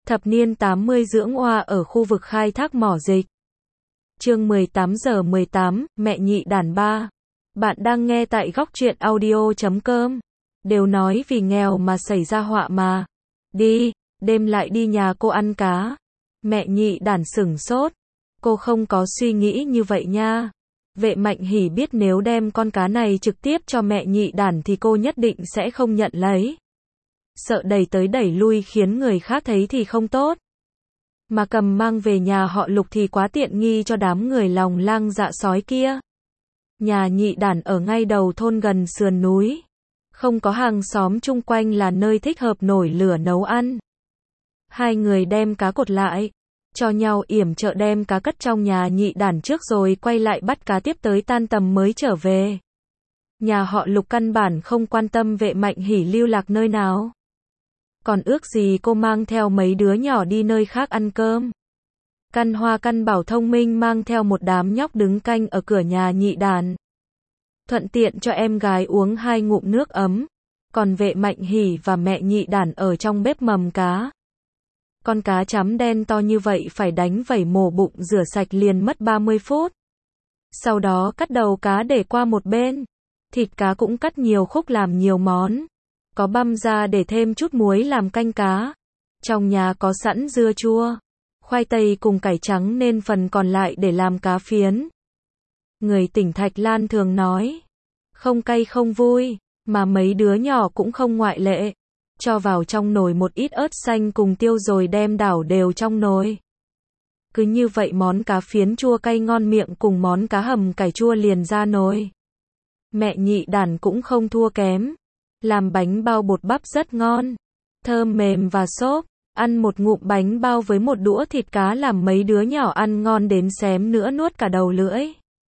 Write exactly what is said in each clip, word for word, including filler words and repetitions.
Thập niên tám mươi dưỡng oa ở khu vực khai thác mỏ dịch. Chương mười tám giờ mười tám, mẹ nhị đàn ba. Bạn đang nghe tại góc truyện audio chấm com. Đều nói vì nghèo mà xảy ra họa mà. Đi, đêm lại đi nhà cô ăn cá. Mẹ nhị đàn sửng sốt. Cô không có suy nghĩ như vậy nha. Vệ Mạnh Hỉ biết nếu đem con cá này trực tiếp cho mẹ nhị đàn thì cô nhất định sẽ không nhận lấy. Sợ đẩy tới đẩy lui khiến người khác thấy thì không tốt. Mà cầm mang về nhà họ Lục thì quá tiện nghi cho đám người lòng lang dạ sói kia. Nhà nhị đàn ở ngay đầu thôn gần sườn núi. Không có hàng xóm chung quanh là nơi thích hợp nổi lửa nấu ăn. Hai người đem cá cột lại, cho nhau yểm trợ đem cá cất trong nhà nhị đàn trước rồi quay lại bắt cá tiếp tới tan tầm mới trở về. Nhà họ Lục căn bản không quan tâm Vệ Mạnh Hỉ lưu lạc nơi nào. Còn ước gì cô mang theo mấy đứa nhỏ đi nơi khác ăn cơm. Căn Hoa căn bảo thông minh mang theo một đám nhóc đứng canh ở cửa nhà nhị đàn. Thuận tiện cho em gái uống hai ngụm nước ấm. Còn Vệ Mạnh Hỉ và mẹ nhị đàn ở trong bếp mầm cá. Con cá chấm đen to như vậy phải đánh vẩy mổ bụng rửa sạch liền mất ba mươi phút. Sau đó cắt đầu cá để qua một bên. Thịt cá cũng cắt nhiều khúc làm nhiều món. Có băm ra để thêm chút muối làm canh cá. Trong nhà có sẵn dưa chua, khoai tây cùng cải trắng nên phần còn lại để làm cá phiến. Người tỉnh Thạch Lan thường nói, không cay không vui, mà mấy đứa nhỏ cũng không ngoại lệ. Cho vào trong nồi một ít ớt xanh cùng tiêu rồi đem đảo đều trong nồi. Cứ như vậy món cá phiến chua cay ngon miệng cùng món cá hầm cải chua liền ra nồi. Mẹ nhị đàn cũng không thua kém. Làm bánh bao bột bắp rất ngon, thơm mềm và xốp. Ăn một ngụm bánh bao với một đũa thịt cá làm mấy đứa nhỏ ăn ngon đến xém nữa nuốt cả đầu lưỡi.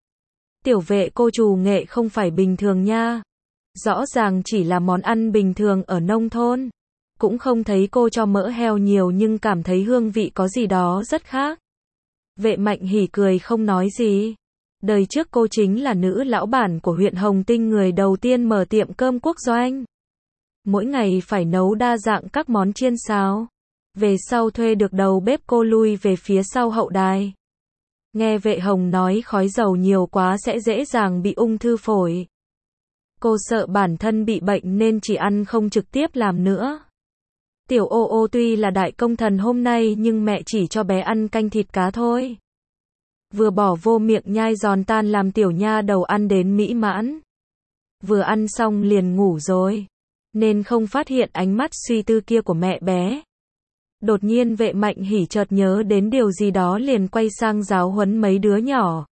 Tiểu Vệ cô chủ nghệ không phải bình thường nha. Rõ ràng chỉ là món ăn bình thường ở nông thôn. Cũng không thấy cô cho mỡ heo nhiều nhưng cảm thấy hương vị có gì đó rất khác. Vệ Mạnh Hỉ cười không nói gì. Đời trước cô chính là nữ lão bản của huyện Hồng Tinh, người đầu tiên mở tiệm cơm quốc doanh. Mỗi ngày phải nấu đa dạng các món chiên xào. Về sau thuê được đầu bếp cô lui về phía sau hậu đài. Nghe Vệ Hồng nói khói dầu nhiều quá sẽ dễ dàng bị ung thư phổi. Cô sợ bản thân bị bệnh nên chỉ ăn không trực tiếp làm nữa. Tiểu ô ô tuy là đại công thần hôm nay nhưng mẹ chỉ cho bé ăn canh thịt cá thôi. Vừa bỏ vô miệng nhai giòn tan làm tiểu nha đầu ăn đến mỹ mãn. Vừa ăn xong liền ngủ rồi. Nên không phát hiện ánh mắt suy tư kia của mẹ bé. Đột nhiên Vệ Mạnh Hỉ chợt nhớ đến điều gì đó liền quay sang giáo huấn mấy đứa nhỏ.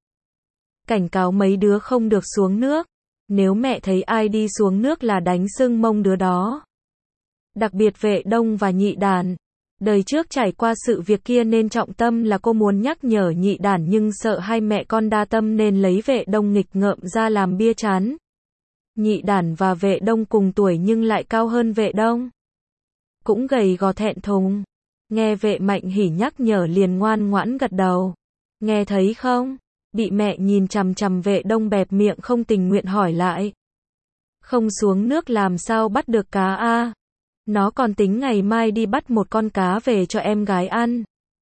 Cảnh cáo mấy đứa không được xuống nước. Nếu mẹ thấy ai đi xuống nước là đánh sưng mông đứa đó. Đặc biệt Vệ Đông và nhị đàn. Đời trước trải qua sự việc kia nên trọng tâm là cô muốn nhắc nhở nhị đàn nhưng sợ hai mẹ con đa tâm nên lấy Vệ Đông nghịch ngợm ra làm bia chán. Nhị đàn và Vệ Đông cùng tuổi nhưng lại cao hơn Vệ Đông. Cũng gầy gò thẹn thùng. Nghe Vệ Mạnh Hỉ nhắc nhở liền ngoan ngoãn gật đầu. Nghe thấy không? Bị mẹ nhìn chằm chằm Vệ Đông bẹp miệng không tình nguyện hỏi lại. Không xuống nước làm sao bắt được cá a? Nó còn tính ngày mai đi bắt một con cá về cho em gái ăn.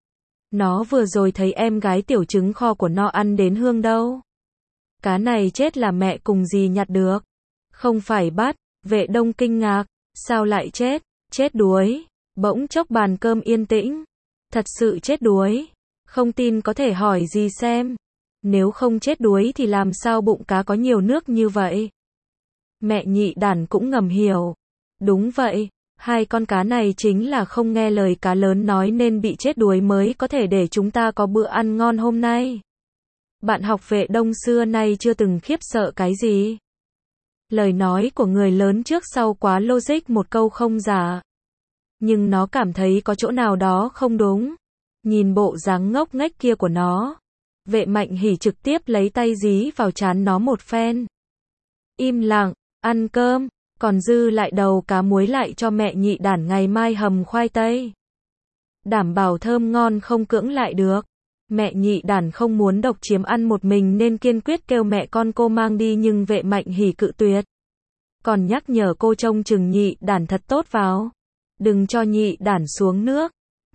Nó vừa rồi thấy em gái tiểu trứng kho của nó ăn đến hương đâu. Cá này chết là mẹ cùng dì nhặt được. Không phải bắt. Vệ Đông kinh ngạc. Sao lại chết? Chết đuối. Bỗng chốc bàn cơm yên tĩnh. Thật sự chết đuối. Không tin có thể hỏi dì xem. Nếu không chết đuối thì làm sao bụng cá có nhiều nước như vậy? Mẹ nhị đàn cũng ngầm hiểu. Đúng vậy. Hai con cá này chính là không nghe lời cá lớn nói nên bị chết đuối mới có thể để chúng ta có bữa ăn ngon hôm nay. Bạn học Vệ Đông xưa nay chưa từng khiếp sợ cái gì. Lời nói của người lớn trước sau quá logic một câu không giả. Nhưng nó cảm thấy có chỗ nào đó không đúng. Nhìn bộ dáng ngốc nghếch kia của nó. Vệ Mạnh Hỉ trực tiếp lấy tay dí vào trán nó một phen. Im lặng, ăn cơm. Còn dư lại đầu cá muối lại cho mẹ nhị đàn ngày mai hầm khoai tây. Đảm bảo thơm ngon không cưỡng lại được. Mẹ nhị đàn không muốn độc chiếm ăn một mình nên kiên quyết kêu mẹ con cô mang đi nhưng Vệ Mạnh Hỉ cự tuyệt. Còn nhắc nhở cô trông chừng nhị đàn thật tốt vào. Đừng cho nhị đàn xuống nước.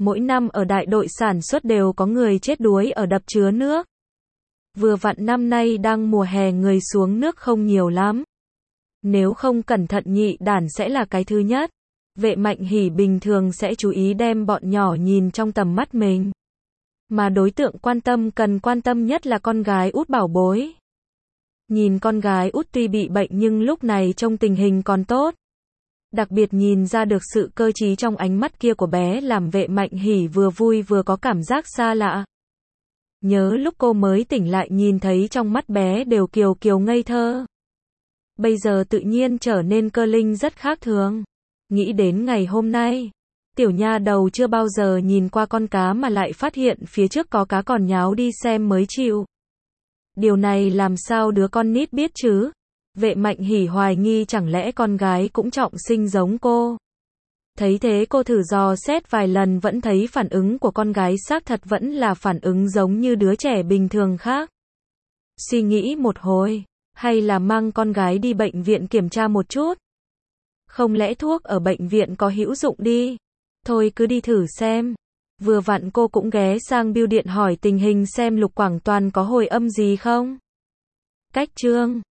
Mỗi năm ở đại đội sản xuất đều có người chết đuối ở đập chứa nước. Vừa vặn năm nay đang mùa hè người xuống nước không nhiều lắm. Nếu không cẩn thận nhị đản sẽ là cái thứ nhất. Vệ Mạnh Hỷ bình thường sẽ chú ý đem bọn nhỏ nhìn trong tầm mắt mình. Mà đối tượng quan tâm cần quan tâm nhất là con gái út bảo bối. Nhìn con gái út tuy bị bệnh nhưng lúc này trông tình hình còn tốt. Đặc biệt nhìn ra được sự cơ trí trong ánh mắt kia của bé làm Vệ Mạnh Hỷ vừa vui vừa có cảm giác xa lạ. Nhớ lúc cô mới tỉnh lại nhìn thấy trong mắt bé đều kiều kiều ngây thơ. Bây giờ tự nhiên trở nên cơ linh rất khác thường. Nghĩ đến ngày hôm nay, tiểu nha đầu chưa bao giờ nhìn qua con cá mà lại phát hiện phía trước có cá còn nháo đi xem mới chịu. Điều này làm sao đứa con nít biết chứ? Vệ Mạnh Hỷ hoài nghi chẳng lẽ con gái cũng trọng sinh giống cô. Thấy thế cô thử dò xét vài lần vẫn thấy phản ứng của con gái xác thật vẫn là phản ứng giống như đứa trẻ bình thường khác. Suy nghĩ một hồi, hay là mang con gái đi bệnh viện kiểm tra một chút. Không lẽ thuốc ở bệnh viện có hữu dụng đi. Thôi cứ đi thử xem. Vừa vặn cô cũng ghé sang bưu điện hỏi tình hình xem Lục Quảng Toàn có hồi âm gì không. Cách chương